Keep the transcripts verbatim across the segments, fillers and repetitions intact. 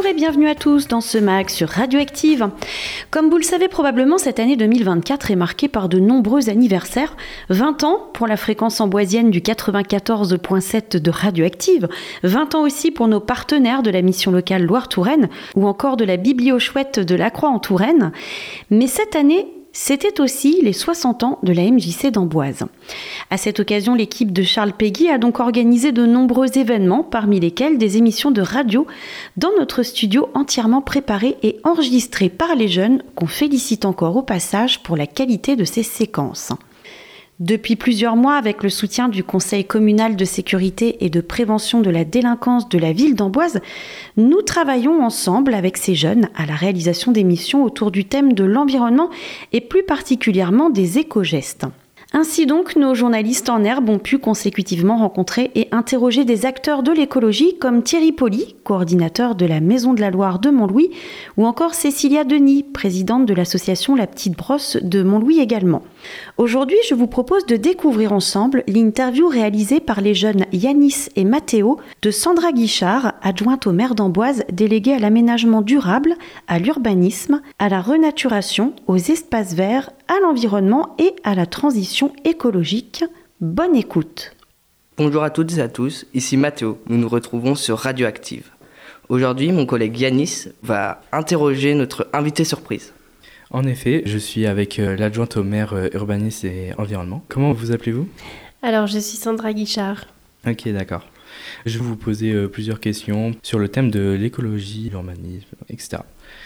et bienvenue à tous dans ce mag sur Radioactive. Comme vous le savez probablement, cette année deux mille vingt-quatre est marquée par de nombreux anniversaires. vingt ans pour la fréquence amboisienne du quatre-vingt-quatorze virgule sept de Radioactive, vingt ans aussi pour nos partenaires de la mission locale Loire-Touraine ou encore de la Bibliochouette de La Croix en Touraine. Mais cette année, c'était aussi les soixante ans de la M J C d'Amboise. À cette occasion, l'équipe de Charles Péguy a donc organisé de nombreux événements, parmi lesquels des émissions de radio dans notre studio entièrement préparées et enregistrées par les jeunes, qu'on félicite encore au passage pour la qualité de ces séquences. Depuis plusieurs mois, avec le soutien du Conseil communal de sécurité et de prévention de la délinquance de la ville d'Amboise, nous travaillons ensemble avec ces jeunes à la réalisation d'émissions autour du thème de l'environnement et plus particulièrement des éco-gestes. Ainsi donc, nos journalistes en herbe ont pu consécutivement rencontrer et interroger des acteurs de l'écologie comme Thierry Poli, coordinateur de la Maison de la Loire de Montlouis, ou encore Cécilia Denis, présidente de l'association La Petite Brosse de Montlouis également. Aujourd'hui, je vous propose de découvrir ensemble l'interview réalisée par les jeunes Yanis et Mathéo de Sandra Guichard, adjointe au maire d'Amboise, déléguée à l'aménagement durable, à l'urbanisme, à la renaturation, aux espaces verts, à l'environnement et à la transition écologique. Bonne écoute. Bonjour à toutes et à tous, ici Mathéo, nous nous retrouvons sur Radioactive. Aujourd'hui, mon collègue Yanis va interroger notre invité surprise. En effet, je suis avec euh, l'adjointe au maire euh, urbanisme et environnement. Comment vous appelez-vous ? Alors, je suis Sandra Guichard. Ok, d'accord. Je vais vous poser euh, plusieurs questions sur le thème de l'écologie, l'urbanisme, et cetera.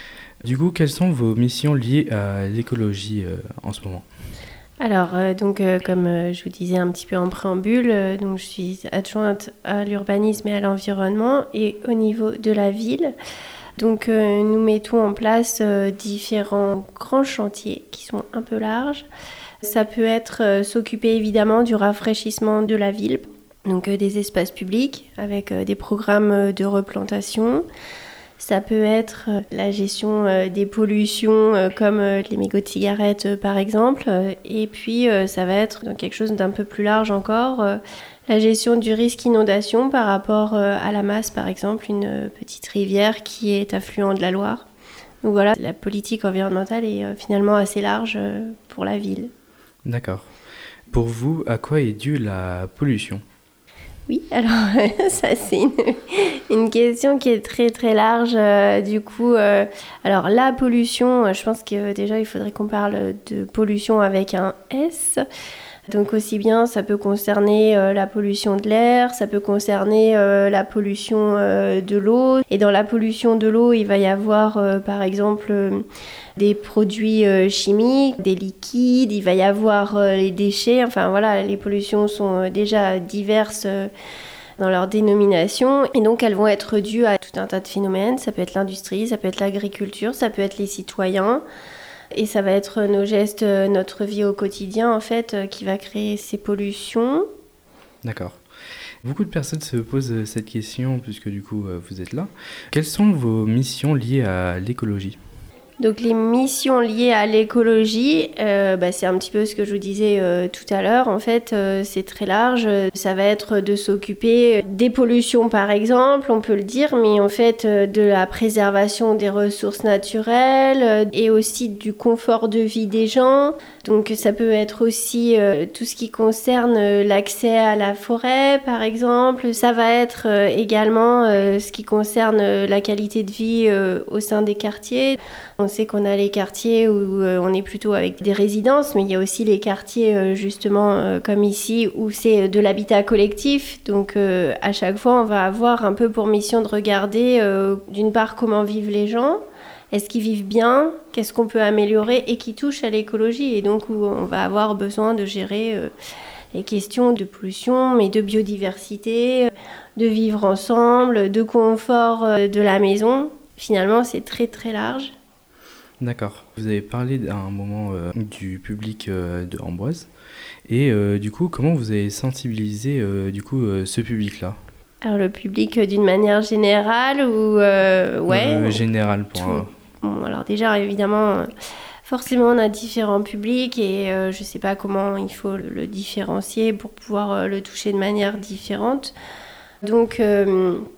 Du coup, quelles sont vos missions liées à l'écologie euh, en ce moment ? Alors, euh, donc, euh, comme euh, je vous disais un petit peu en préambule, euh, donc, je suis adjointe à l'urbanisme et à l'environnement et au niveau de la ville. Donc euh, nous mettons en place euh, différents grands chantiers qui sont un peu larges. Ça peut être euh, s'occuper évidemment du rafraîchissement de la ville, donc euh, des espaces publics avec euh, des programmes euh, de replantation. Ça peut être euh, la gestion euh, des pollutions euh, comme euh, les mégots de cigarettes euh, par exemple. Et puis euh, ça va être donc, quelque chose d'un peu plus large encore. Euh, La gestion du risque inondation par rapport à la Masse, par exemple, une petite rivière qui est affluent de la Loire. Donc voilà, la politique environnementale est finalement assez large pour la ville. D'accord. Pour vous, à quoi est due la pollution ? Oui, alors ça c'est une, une question qui est très très large. Euh, du coup, euh, alors la pollution, je pense que déjà il faudrait qu'on parle de pollution avec un S. Donc aussi bien, ça peut concerner euh, la pollution de l'air, ça peut concerner euh, la pollution euh, de l'eau. Et dans la pollution de l'eau, il va y avoir euh, par exemple euh, des produits euh, chimiques, des liquides, il va y avoir euh, les déchets. Enfin voilà, les pollutions sont euh, déjà diverses euh, dans leur dénomination. Et donc elles vont être dues à tout un tas de phénomènes. Ça peut être l'industrie, ça peut être l'agriculture, ça peut être les citoyens. Et ça va être nos gestes, notre vie au quotidien, en fait, qui va créer ces pollutions. D'accord. Beaucoup de personnes se posent cette question, puisque du coup, vous êtes là. Quelles sont vos missions liées à l'écologie ? Donc les missions liées à l'écologie, euh, bah, c'est un petit peu ce que je vous disais euh, tout à l'heure. En fait, euh, c'est très large. Ça va être de s'occuper des pollutions, par exemple, on peut le dire, mais en fait euh, de la préservation des ressources naturelles euh, et aussi du confort de vie des gens. Donc ça peut être aussi euh, tout ce qui concerne euh, l'accès à la forêt, par exemple. Ça va être euh, également euh, ce qui concerne euh, la qualité de vie euh, au sein des quartiers. On sait qu'on a les quartiers où euh, on est plutôt avec des résidences, mais il y a aussi les quartiers euh, justement euh, comme ici où c'est de l'habitat collectif. Donc euh, à chaque fois, on va avoir un peu pour mission de regarder euh, d'une part comment vivent les gens, est-ce qu'ils vivent bien, qu'est-ce qu'on peut améliorer et qui touche à l'écologie. Et donc où on va avoir besoin de gérer euh, les questions de pollution, mais de biodiversité, de vivre ensemble, de confort euh, de la maison. Finalement, c'est très très large. D'accord. Vous avez parlé à un moment euh, du public euh, de Amboise. Et euh, du coup, comment vous avez sensibilisé euh, du coup, euh, ce public-là ? Alors le public euh, d'une manière générale ou... Euh, ouais. Euh, général pour... Tout. Bon, alors déjà, évidemment, euh, forcément, on a différents publics et euh, je ne sais pas comment il faut le, le différencier pour pouvoir euh, le toucher de manière différente. Donc... Euh,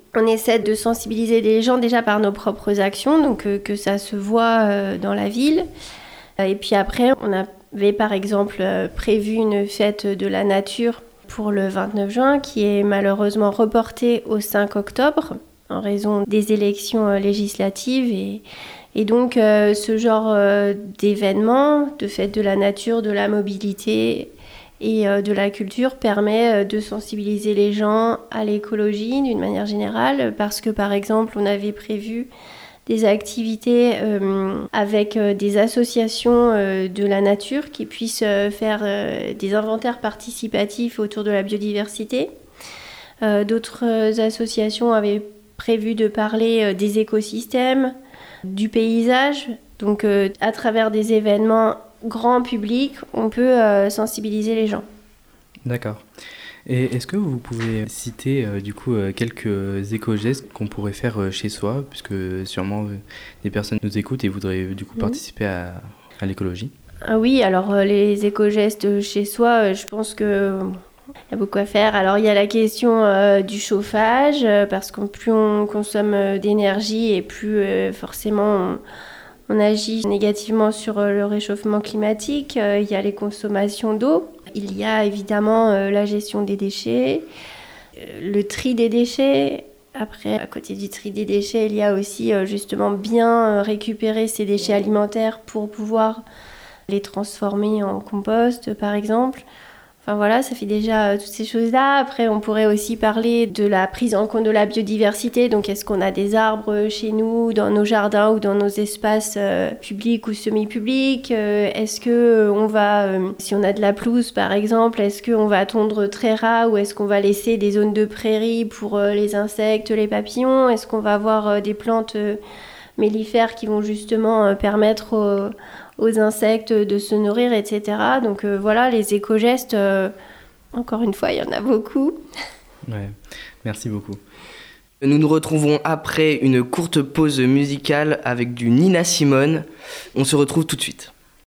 On essaie de sensibiliser les gens déjà par nos propres actions, donc euh, que ça se voit euh, dans la ville. Et puis après, on avait par exemple euh, prévu une fête de la nature pour le vingt-neuf juin, qui est malheureusement reportée au cinq octobre en raison des élections euh, législatives. Et, et donc euh, ce genre euh, d'événement, de fête de la nature, de la mobilité et euh, de la culture permet euh, de sensibiliser les gens à l'écologie d'une manière générale, parce que par exemple on avait prévu des activités euh, avec euh, des associations euh, de la nature qui puissent euh, faire euh, des inventaires participatifs autour de la biodiversité. Euh, d'autres euh, associations avaient prévu de parler euh, des écosystèmes, du paysage, donc euh, à travers des événements grand public, on peut euh, sensibiliser les gens. D'accord. Et est-ce que vous pouvez citer euh, du coup euh, quelques éco-gestes qu'on pourrait faire euh, chez soi, puisque sûrement euh, des personnes nous écoutent et voudraient du coup mmh. participer à, à l'écologie? Ah oui, alors euh, les éco-gestes chez soi, euh, je pense que il y a beaucoup à faire. Alors il y a la question euh, du chauffage, euh, parce que plus on consomme euh, d'énergie et plus euh, forcément on, on agit négativement sur euh, le réchauffement climatique. Euh, il y a les consommations d'eau. Il y a évidemment euh, la gestion des déchets, euh, le tri des déchets. Après, à côté du tri des déchets, il y a aussi euh, justement bien euh, récupérer ces déchets alimentaires pour pouvoir les transformer en compost, par exemple. Enfin voilà, ça fait déjà euh, toutes ces choses-là. Après, on pourrait aussi parler de la prise en compte de la biodiversité. Donc, est-ce qu'on a des arbres chez nous, dans nos jardins ou dans nos espaces euh, publics ou semi-publics? euh, Est-ce que euh, on va, euh, si on a de la pelouse par exemple, est-ce qu'on va tondre très ras ou est-ce qu'on va laisser des zones de prairie pour euh, les insectes, les papillons? Est-ce qu'on va avoir euh, des plantes euh, mellifères qui vont justement euh, permettre aux aux insectes de se nourrir, et cetera. Donc euh, voilà, les éco-gestes, euh, encore une fois, il y en a beaucoup. Ouais, merci beaucoup. Nous nous retrouvons après une courte pause musicale avec du Nina Simone. On se retrouve tout de suite.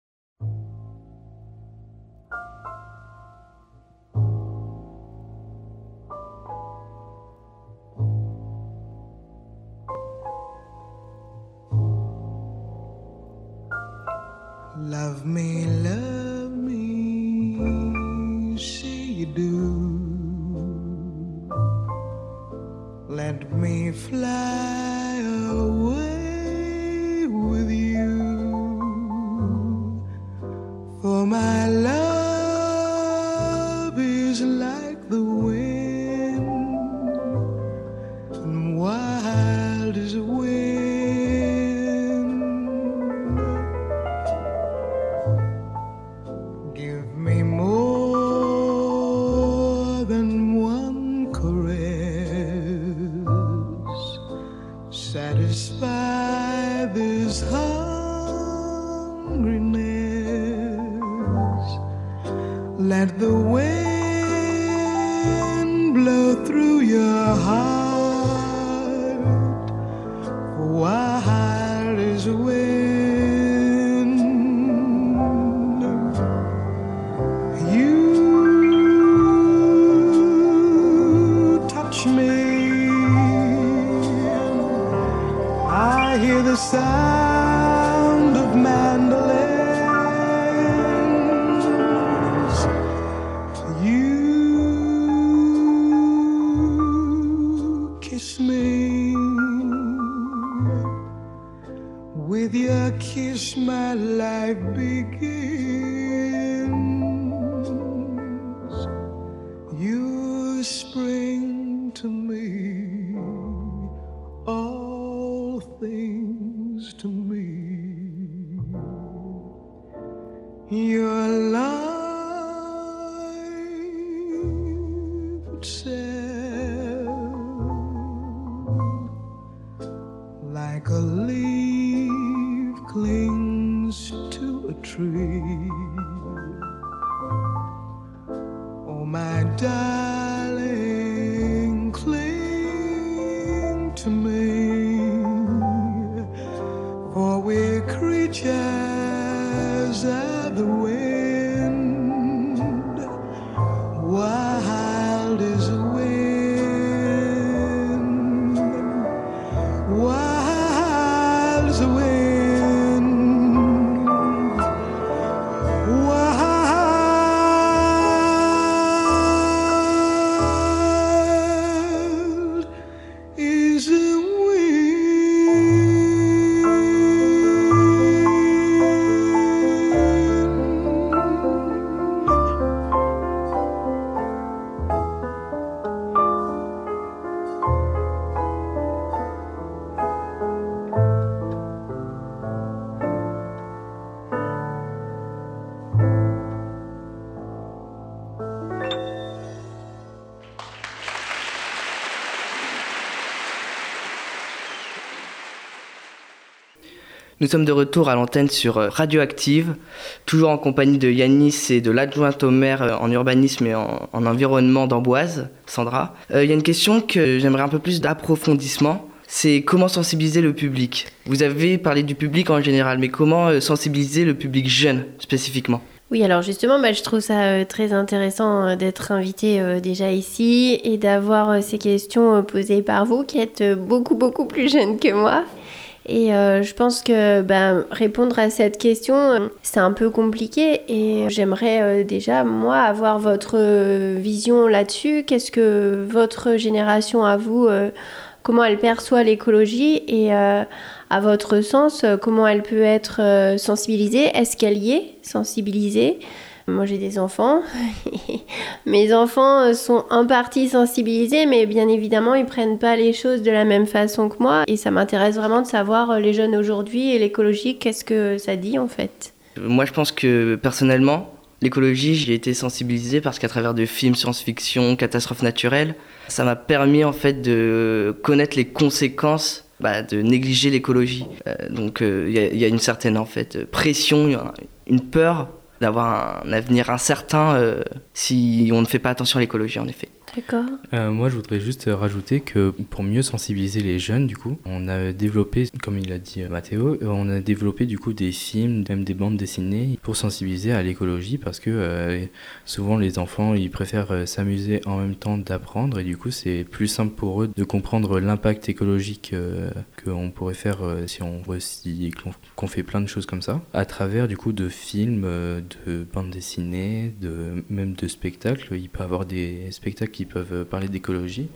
Love me, love me, say you do. Let me fly away with you. For my love is like the wind, and wild as a wind. Satisfy this hungriness. Let the wind blow through your heart, wild as a wind. You touch me, I hear the sound of mandolins. You kiss me. With your kiss my life begins. You spring to me, all things to me. Your life itself, like a leaf clings to a tree. Oh, my darling, cling to me, for we're creatures of the wind, wild as a wind. Nous sommes de retour à l'antenne sur Radioactive, toujours en compagnie de Yanis et de l'adjointe au maire en urbanisme et en, en environnement d'Amboise, Sandra. Il euh, y a une question que j'aimerais un peu plus d'approfondissement, c'est comment sensibiliser le public. Vous avez parlé du public en général, mais comment sensibiliser le public jeune spécifiquement ? Oui, alors justement, bah, je trouve ça euh, très intéressant euh, d'être invité euh, déjà ici et d'avoir euh, ces questions euh, posées par vous qui êtes euh, beaucoup, beaucoup plus jeune que moi. Et euh, je pense que ben, répondre à cette question, euh, c'est un peu compliqué et j'aimerais euh, déjà, moi, avoir votre euh, vision là-dessus. Qu'est-ce que votre génération à vous, euh, comment elle perçoit l'écologie et euh, à votre sens, euh, comment elle peut être euh, sensibilisée ? Est-ce qu'elle y est sensibilisée ? Moi, j'ai des enfants. Mes enfants sont en partie sensibilisés, mais bien évidemment, ils prennent pas les choses de la même façon que moi. Et ça m'intéresse vraiment de savoir, les jeunes aujourd'hui et l'écologie, qu'est-ce que ça dit en fait ? Moi, je pense que personnellement, l'écologie, j'ai été sensibilisé parce qu'à travers de films science-fiction, catastrophes naturelles, ça m'a permis en fait de connaître les conséquences bah, de négliger l'écologie. Euh, donc, il euh, y, y a une certaine en fait pression, une peur d'avoir un avenir incertain euh, si on ne fait pas attention à l'écologie, en effet. D'accord. Euh, moi, je voudrais juste rajouter que pour mieux sensibiliser les jeunes, du coup, on a développé, comme il a dit Mathéo, on a développé du coup des films, même des bandes dessinées pour sensibiliser à l'écologie parce que euh, souvent les enfants, ils préfèrent euh, s'amuser en même temps d'apprendre et du coup, c'est plus simple pour eux de comprendre l'impact écologique euh, qu'on pourrait faire euh, si on recycle, qu'on fait plein de choses comme ça, à travers du coup de films, euh, de bandes dessinées, de, même de spectacles. Il peut y avoir des spectacles qui peuvent parler d'écologie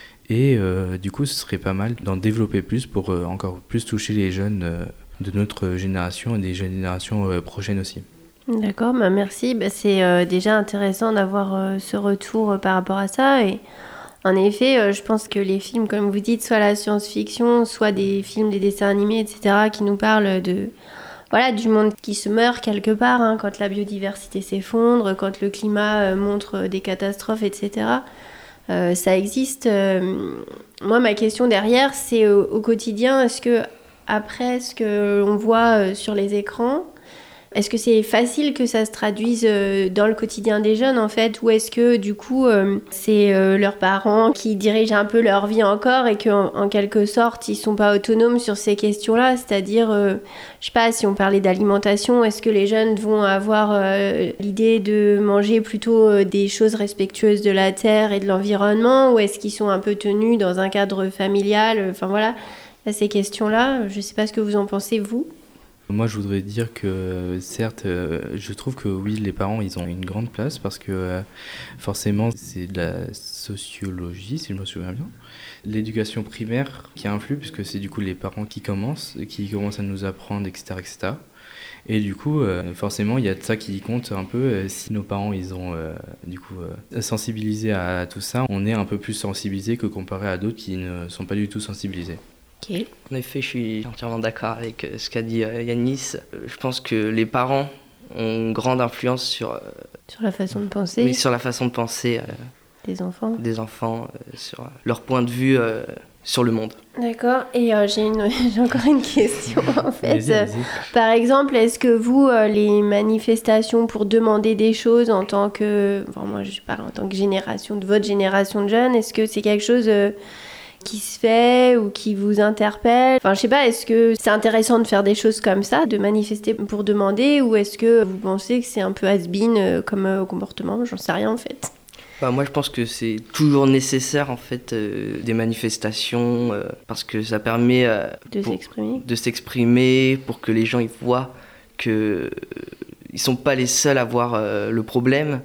et euh, du coup ce serait pas mal d'en développer plus pour euh, encore plus toucher les jeunes euh, de notre génération et des générations euh, prochaines aussi. D'accord, bah merci. Bah c'est euh, déjà intéressant d'avoir euh, ce retour euh, par rapport à ça et en effet euh, je pense que les films comme vous dites, soit la science-fiction, soit des films, des dessins animés, et cetera qui nous parlent de voilà, du monde qui se meurt quelque part, hein, quand la biodiversité s'effondre, quand le climat euh, montre des catastrophes, et cetera. Euh, ça existe. Euh, moi, ma question derrière, c'est au, au quotidien, est-ce que après ce qu'on voit euh, sur les écrans, est-ce que c'est facile que ça se traduise euh, dans le quotidien des jeunes en fait, ou est-ce que du coup euh, c'est euh, leurs parents qui dirigent un peu leur vie encore et qu'en en quelque sorte ils sont pas autonomes sur ces questions-là, c'est-à-dire, euh, je sais pas, si on parlait d'alimentation, est-ce que les jeunes vont avoir euh, l'idée de manger plutôt euh, des choses respectueuses de la terre et de l'environnement, ou est-ce qu'ils sont un peu tenus dans un cadre familial, enfin voilà, à ces questions-là, je sais pas ce que vous en pensez vous. Moi, je voudrais dire que, certes, euh, je trouve que oui, les parents, ils ont une grande place parce que euh, forcément, c'est de la sociologie, si je me souviens bien. L'éducation primaire qui influe, puisque c'est du coup les parents qui commencent, qui commencent à nous apprendre, et cetera, et cetera. Et du coup, euh, forcément, il y a de ça qui compte un peu. Euh, si nos parents, ils ont euh, du coup euh, sensibilisé à tout ça, on est un peu plus sensibilisé que comparé à d'autres qui ne sont pas du tout sensibilisés. Okay. En effet, je suis entièrement d'accord avec ce qu'a dit Yanis. Je pense que les parents ont une grande influence sur, euh, sur la façon de penser, oui, sur la façon de penser euh, des enfants, des enfants euh, sur leur point de vue euh, sur le monde. D'accord. Et euh, j'ai, une, j'ai encore une question en fait. Vas-y, vas-y. Par exemple, est-ce que vous, euh, les manifestations pour demander des choses en tant que, enfin, moi je parle en tant que génération, de votre génération de jeunes, est-ce que c'est quelque chose euh, qui se fait ou qui vous interpelle? Enfin, je sais pas, est-ce que c'est intéressant de faire des choses comme ça, de manifester pour demander, ou est-ce que vous pensez que c'est un peu has-been euh, comme euh, comportement? J'en sais rien en fait. Bah, moi, je pense que c'est toujours nécessaire en fait euh, des manifestations euh, parce que ça permet euh, de pour, s'exprimer, de s'exprimer pour que les gens ils voient que euh, ils sont pas les seuls à voir euh, le problème,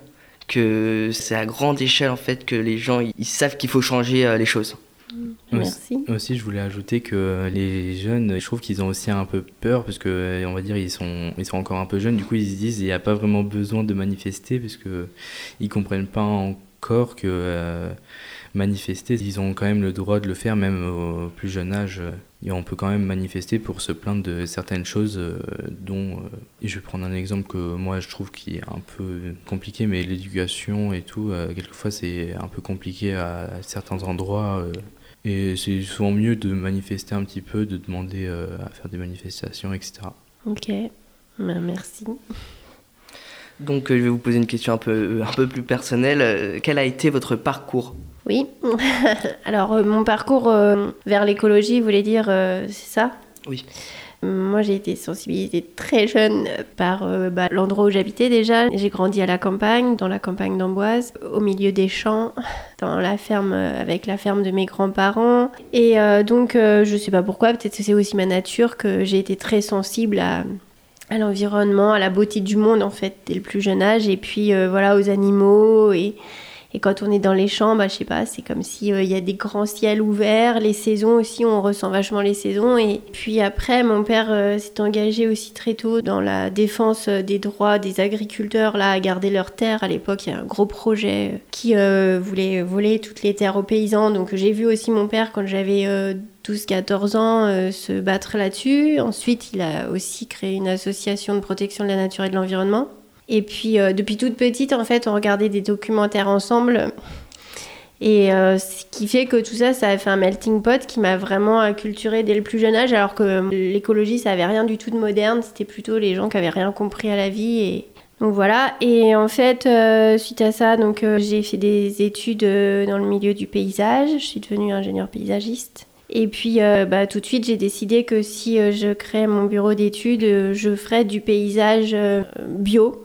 que c'est à grande échelle en fait que les gens ils, ils savent qu'il faut changer euh, les choses. Merci. Aussi, aussi, je voulais ajouter que les jeunes, je trouve qu'ils ont aussi un peu peur parce que, on va dire, ils sont, ils sont encore un peu jeunes. Du coup, ils se disent qu'il n'y a pas vraiment besoin de manifester parce que ils comprennent pas encore que euh, manifester, ils ont quand même le droit de le faire, même au plus jeune âge. Et on peut quand même manifester pour se plaindre de certaines choses euh, dont, euh, et je vais prendre un exemple que moi je trouve qui est un peu compliqué, mais l'éducation et tout, euh, quelquefois c'est un peu compliqué à, à certains endroits. Euh, Et c'est souvent mieux de manifester un petit peu, de demander euh, à faire des manifestations, et cetera. Ok, ben, merci. Donc, euh, je vais vous poser une question un peu, un peu plus personnelle. Euh, quel a été votre parcours ? Oui, alors euh, mon parcours euh, vers l'écologie, vous voulez dire, euh, c'est ça ? Oui. Moi, j'ai été sensibilisée très jeune par euh, bah, l'endroit où j'habitais déjà. J'ai grandi à la campagne, dans la campagne d'Amboise, au milieu des champs, dans la ferme, euh, avec la ferme de mes grands-parents. Et euh, donc, euh, je sais pas pourquoi, peut-être que c'est aussi ma nature, que j'ai été très sensible à, à l'environnement, à la beauté du monde, en fait, dès le plus jeune âge. Et puis, euh, voilà, aux animaux et... Et quand on est dans les champs, bah, je sais pas, c'est comme s'il euh, y a des grands ciels ouverts. Les saisons aussi, on ressent vachement les saisons. Et puis après, mon père euh, s'est engagé aussi très tôt dans la défense des droits des agriculteurs là, à garder leurs terres. À l'époque, il y a un gros projet euh, qui euh, voulait voler toutes les terres aux paysans. Donc j'ai vu aussi mon père, quand j'avais euh, douze quatorze ans, euh, se battre là-dessus. Ensuite, il a aussi créé une association de protection de la nature et de l'environnement. Et puis, euh, depuis toute petite, en fait, on regardait des documentaires ensemble. Et euh, ce qui fait que tout ça, ça a fait un melting pot qui m'a vraiment acculturée dès le plus jeune âge, alors que l'écologie, ça avait rien du tout de moderne. C'était plutôt les gens qui avaient rien compris à la vie. Et... Donc voilà. Et en fait, euh, suite à ça, donc, euh, j'ai fait des études euh, dans le milieu du paysage. Je suis devenue ingénieure paysagiste. Et puis, euh, bah, tout de suite, j'ai décidé que si euh, je créais mon bureau d'études, euh, je ferais du paysage euh, bio.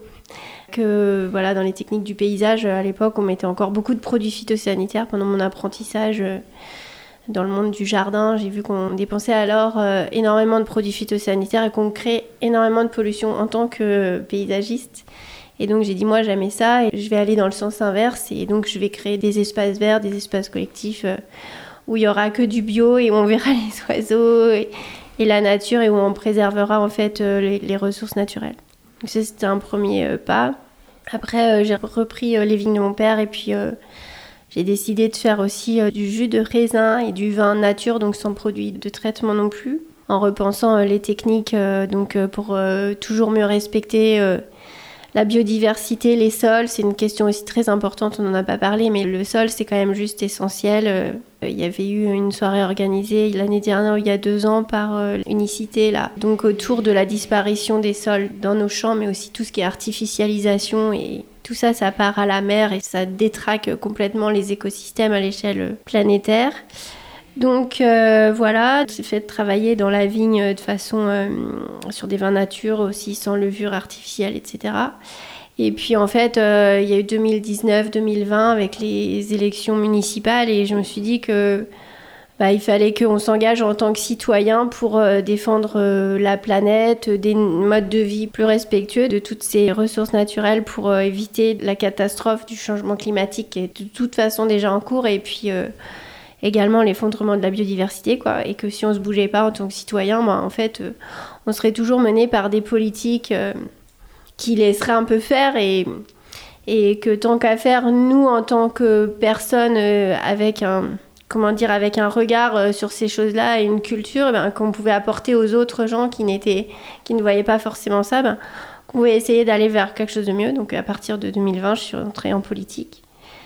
Que, voilà, dans les techniques du paysage, à l'époque, on mettait encore beaucoup de produits phytosanitaires. Pendant mon apprentissage euh, dans le monde du jardin, j'ai vu qu'on dépensait alors euh, énormément de produits phytosanitaires et qu'on crée énormément de pollution en tant que paysagiste. Et donc j'ai dit, moi j'aimais ça et je vais aller dans le sens inverse. Et donc je vais créer des espaces verts, des espaces collectifs euh, où il n'y aura que du bio et où on verra les oiseaux et, et la nature et où on préservera en fait euh, les, les ressources naturelles. Donc ça, c'était un premier euh, pas. Après, euh, j'ai repris euh, les vignes de mon père et puis euh, j'ai décidé de faire aussi euh, du jus de raisin et du vin nature, donc sans produit de traitement non plus, en repensant euh, les techniques euh, donc, euh, pour euh, toujours mieux respecter euh, la biodiversité, les sols. C'est une question aussi très importante, on n'en a pas parlé, mais le sol, c'est quand même juste essentiel. Euh, il y avait eu une soirée organisée l'année dernière, ou il y a deux ans, par euh, Unicité, là. Donc autour de la disparition des sols dans nos champs, mais aussi tout ce qui est artificialisation. Et tout ça, ça part à la mer et ça détraque complètement les écosystèmes à l'échelle planétaire. Donc euh, voilà, j'ai fait travailler dans la vigne de façon euh, sur des vins nature aussi, sans levure artificielle, et cetera. Et puis en fait, euh, il y a eu deux mille dix-neuf deux mille vingt avec les élections municipales et je me suis dit que bah, il fallait qu'on s'engage en tant que citoyen pour euh, défendre euh, la planète, des modes de vie plus respectueux de toutes ces ressources naturelles pour euh, éviter la catastrophe du changement climatique qui est de toute façon déjà en cours et puis euh, également l'effondrement de la biodiversité, quoi. Et que si on ne se bougeait pas en tant que citoyen, bah, en fait, euh, on serait toujours mené par des politiques euh, qui laisseraient un peu faire et, et que tant qu'à faire, nous, en tant que personnes euh, avec un... comment dire, avec un regard euh, sur ces choses-là et une culture ben, qu'on pouvait apporter aux autres gens qui, n'étaient, qui ne voyaient pas forcément ça, ben, qu'on pouvait essayer d'aller vers quelque chose de mieux. Donc à partir de deux mille vingt, je suis rentrée en politique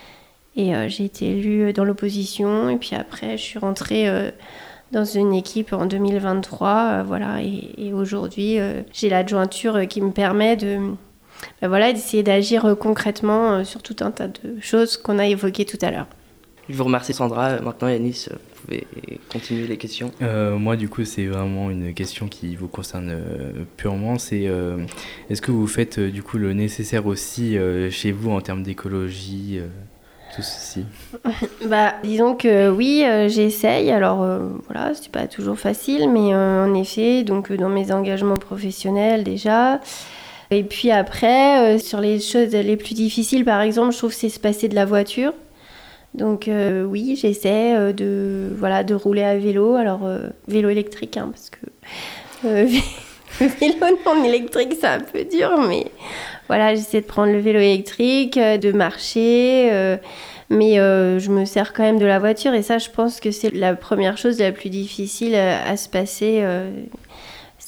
et euh, j'ai été élue dans l'opposition et puis après je suis rentrée euh, dans une équipe en deux mille vingt-trois, euh, voilà, et, et aujourd'hui euh, j'ai l'adjointure euh, qui me permet de... Ben, voilà, d'essayer d'agir euh, concrètement euh, sur tout un tas de choses qu'on a évoquées tout à l'heure. Je vous remercie Sandra. Maintenant Yanis, vous pouvez continuer les questions. Euh, moi du coup c'est vraiment une question qui vous concerne euh, purement. C'est euh, est-ce que vous faites euh, du coup le nécessaire aussi euh, chez vous en termes d'écologie, euh, tout ceci? Bah disons que oui, euh, j'essaye. Alors euh, voilà, c'est pas toujours facile, mais euh, en effet, donc euh, dans mes engagements professionnels déjà. Et puis après, euh, sur les choses les plus difficiles, par exemple, je trouve que c'est se passer de la voiture. Donc euh, oui, j'essaie euh, de, voilà, de rouler à vélo, alors euh, vélo électrique, hein, parce que euh, vélo non électrique c'est un peu dur, mais voilà, j'essaie de prendre le vélo électrique, euh, de marcher, euh, mais euh, je me sers quand même de la voiture et ça je pense que c'est la première chose la plus difficile à, à se passer, euh,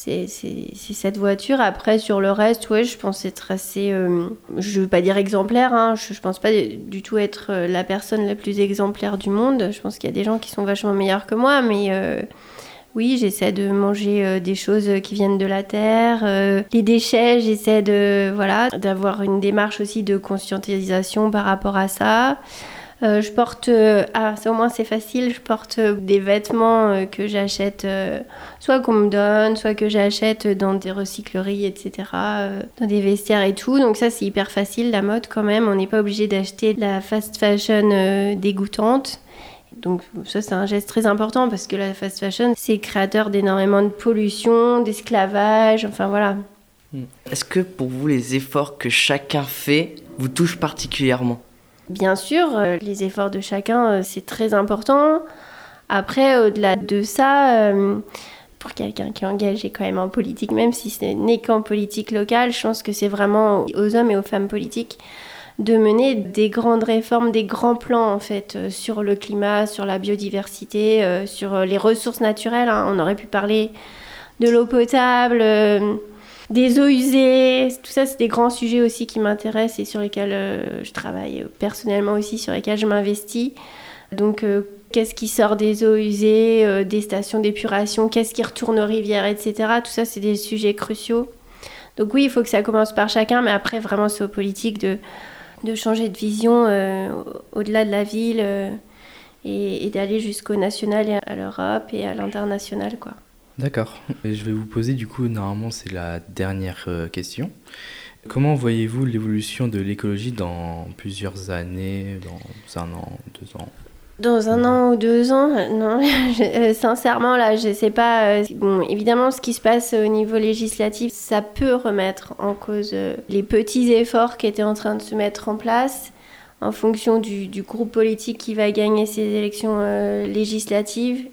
c'est, c'est, c'est cette voiture. Après, sur le reste, ouais, je pense être assez, euh, je veux pas dire exemplaire, hein, je, je pense pas du tout être la personne la plus exemplaire du monde. Je pense qu'il y a des gens qui sont vachement meilleurs que moi, mais euh, oui, j'essaie de manger euh, des choses qui viennent de la terre. Euh, les déchets, j'essaie de, voilà, d'avoir une démarche aussi de conscientisation par rapport à ça. Euh, je porte, euh, ah, ça au moins c'est facile, je porte euh, des vêtements euh, que j'achète, euh, soit qu'on me donne, soit que j'achète dans des recycleries, et cetera, euh, dans des vestiaires et tout. Donc ça, c'est hyper facile, la mode quand même. On n'est pas obligé d'acheter de la fast fashion euh, dégoûtante. Donc ça, c'est un geste très important parce que la fast fashion, c'est créateur d'énormément de pollution, d'esclavage, enfin voilà. Est-ce que pour vous, les efforts que chacun fait vous touchent particulièrement ? Bien sûr, euh, les efforts de chacun, euh, c'est très important. Après, au-delà de ça, euh, pour quelqu'un qui est engagé quand même en politique, même si ce n'est qu'en politique locale, je pense que c'est vraiment aux hommes et aux femmes politiques de mener des grandes réformes, des grands plans en fait, euh, sur le climat, sur la biodiversité, euh, sur euh, les ressources naturelles. Hein. On aurait pu parler de l'eau potable, euh, des eaux usées, tout ça c'est des grands sujets aussi qui m'intéressent et sur lesquels euh, je travaille personnellement aussi, sur lesquels je m'investis. Donc euh, qu'est-ce qui sort des eaux usées, euh, des stations d'épuration, qu'est-ce qui retourne aux rivières, et cetera. Tout ça c'est des sujets cruciaux. Donc oui, il faut que ça commence par chacun, mais après vraiment c'est aux politiques de, de changer de vision euh, au-delà de la ville euh, et, et d'aller jusqu'au national et à l'Europe et à l'international, quoi. D'accord. Et je vais vous poser du coup, normalement c'est la dernière euh, question. Comment voyez-vous l'évolution de l'écologie dans plusieurs années, dans un an, deux ans ? Dans un an ou deux ans, non, je, euh, sincèrement là, je sais pas. Euh, bon, évidemment, ce qui se passe au niveau législatif, ça peut remettre en cause euh, les petits efforts qui étaient en train de se mettre en place en fonction du, du groupe politique qui va gagner ces élections euh, législatives.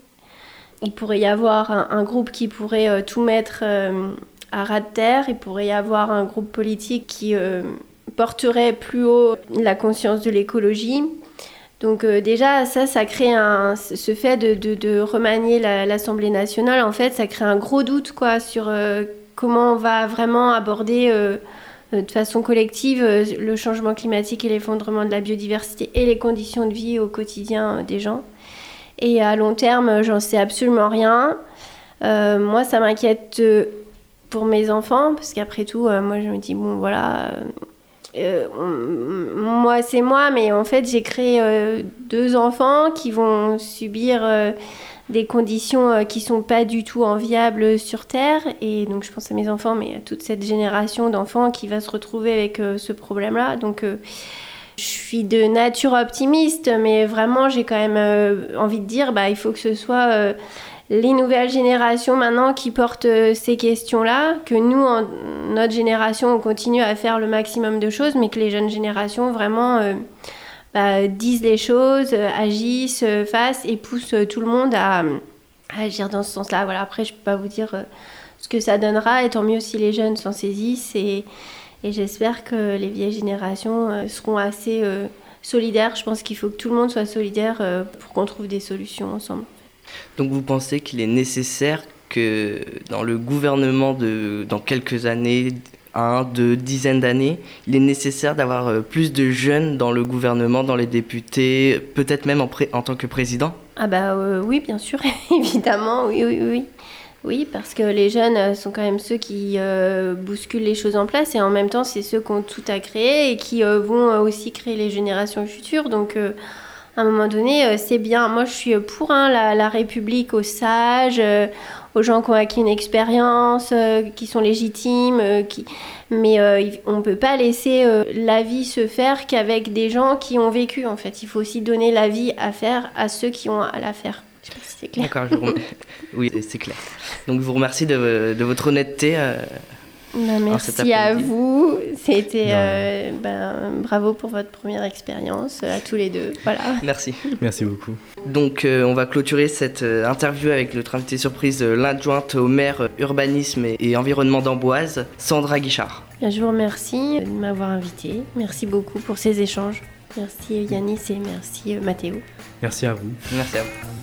Il pourrait y avoir un, un groupe qui pourrait euh, tout mettre euh, à ras de terre. Il pourrait y avoir un groupe politique qui euh, porterait plus haut la conscience de l'écologie. Donc euh, déjà, ça, ça crée un... Ce fait de, de, de remanier la, l'Assemblée nationale, en fait, ça crée un gros doute quoi, sur euh, comment on va vraiment aborder euh, de façon collective euh, le changement climatique et l'effondrement de la biodiversité et les conditions de vie au quotidien euh, des gens. Et à long terme, j'en sais absolument rien. Euh, moi, ça m'inquiète euh, pour mes enfants, parce qu'après tout, euh, moi, je me dis, bon, voilà, euh, on, moi, c'est moi, mais en fait, j'ai créé euh, deux enfants qui vont subir euh, des conditions euh, qui sont pas du tout enviables sur Terre. Et donc, je pense à mes enfants, mais à toute cette génération d'enfants qui va se retrouver avec euh, ce problème-là. Donc, euh, je suis de nature optimiste, mais vraiment, j'ai quand même euh, envie de dire, bah, il faut que ce soit euh, les nouvelles générations maintenant qui portent euh, ces questions-là, que nous, en notre génération, on continue à faire le maximum de choses, mais que les jeunes générations vraiment euh, bah, disent les choses, euh, agissent, euh, fassent et poussent euh, tout le monde à, à agir dans ce sens-là. Voilà, après, je ne peux pas vous dire euh, ce que ça donnera, et tant mieux si les jeunes s'en saisissent. Et, Et j'espère que les vieilles générations euh, seront assez euh, solidaires. Je pense qu'il faut que tout le monde soit solidaire euh, pour qu'on trouve des solutions ensemble. Donc vous pensez qu'il est nécessaire que dans le gouvernement de dans quelques années, un, deux, dizaines d'années, il est nécessaire d'avoir euh, plus de jeunes dans le gouvernement, dans les députés, peut-être même en, pré- en tant que président ? Ah bah euh, oui, bien sûr, évidemment, oui, oui, oui. Oui, parce que les jeunes sont quand même ceux qui euh, bousculent les choses en place et en même temps, c'est ceux qui ont tout à créer et qui euh, vont aussi créer les générations futures. Donc, euh, à un moment donné, euh, c'est bien. Moi, je suis pour hein, la, la République aux sages, euh, aux gens qui ont acquis une expérience, euh, qui sont légitimes. Euh, qui... Mais euh, on ne peut pas laisser euh, la vie se faire qu'avec des gens qui ont vécu, en fait. Il faut aussi donner la vie à faire à ceux qui ont à la faire. Je sais pas si c'est clair. D'accord, je vous remercie. Oui, c'est clair. Donc, je vous remercie de, de votre honnêteté. Euh, ben, merci à vous. C'était euh, ben, bravo pour votre première expérience à tous les deux. Voilà. Merci. Merci beaucoup. Donc, euh, on va clôturer cette euh, interview avec notre invitée surprise, euh, l'adjointe au maire euh, urbanisme et, et environnement d'Amboise, Sandra Guichard. Bien, je vous remercie de m'avoir invitée. Merci beaucoup pour ces échanges. Merci Yanis et merci Mathéo. Merci à vous. Merci à vous.